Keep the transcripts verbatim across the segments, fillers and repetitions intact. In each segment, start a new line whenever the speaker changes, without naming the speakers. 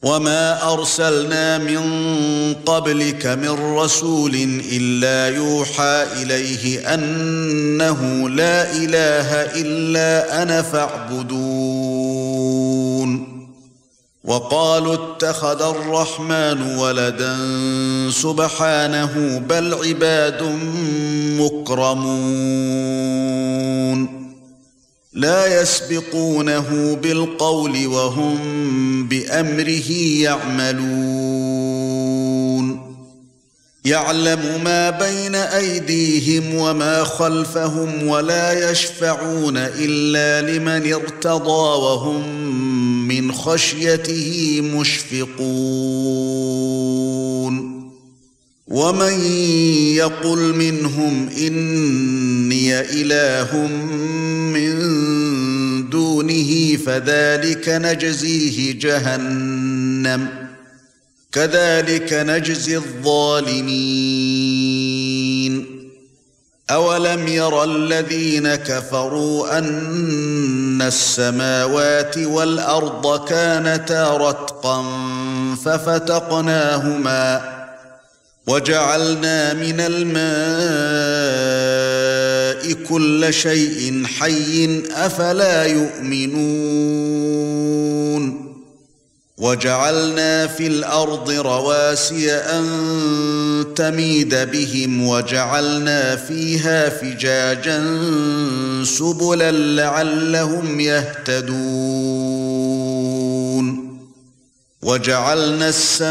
وما أرسلنا من قبلك من رسول إلا يوحى إليه أنه لا إله إلا أنا فاعبدون وقالوا اتخذ الرحمن ولدا سبحانه بل عباد مكرمون لا يسبقونه بالقول وهم بأمره يعملون يعلم ما بين أيديهم وما خلفهم ولا يشفعون إلا لمن ارتضى وهم من خشيته مشفقون ومن يقل منهم إني إله من دونه فذلك نجزيه جهنم كذلك نجزي الظالمين أولم يرى الذين كفروا أن السماوات والأرض كانتا رتقا ففتقناهما وجعلنا من الماء كل شيء حي أفلا يؤمنون وجعلنا في الأرض رواسي أن تميد بهم وجعلنا فيها فجاجا سبلا لعلهم يهتدون وجعلنا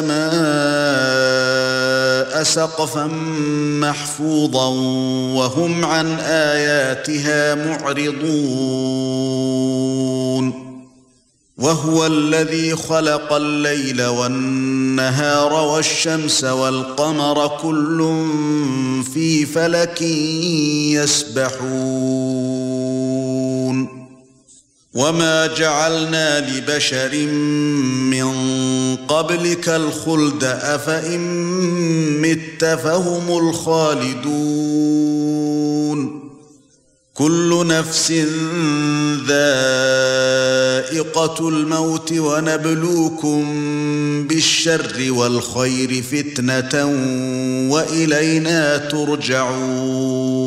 السماء سقفا محفوظا وهم عن آياتها معرضون وهو الذي خلق الليل والنهار والشمس والقمر كل في فلك يسبحون وما جعلنا لبشر من قبلك الخلد أفإن مت فهم الخالدون كل نفس ذائقة الموت ونبلوكم بالشر والخير فتنة وإلينا ترجعون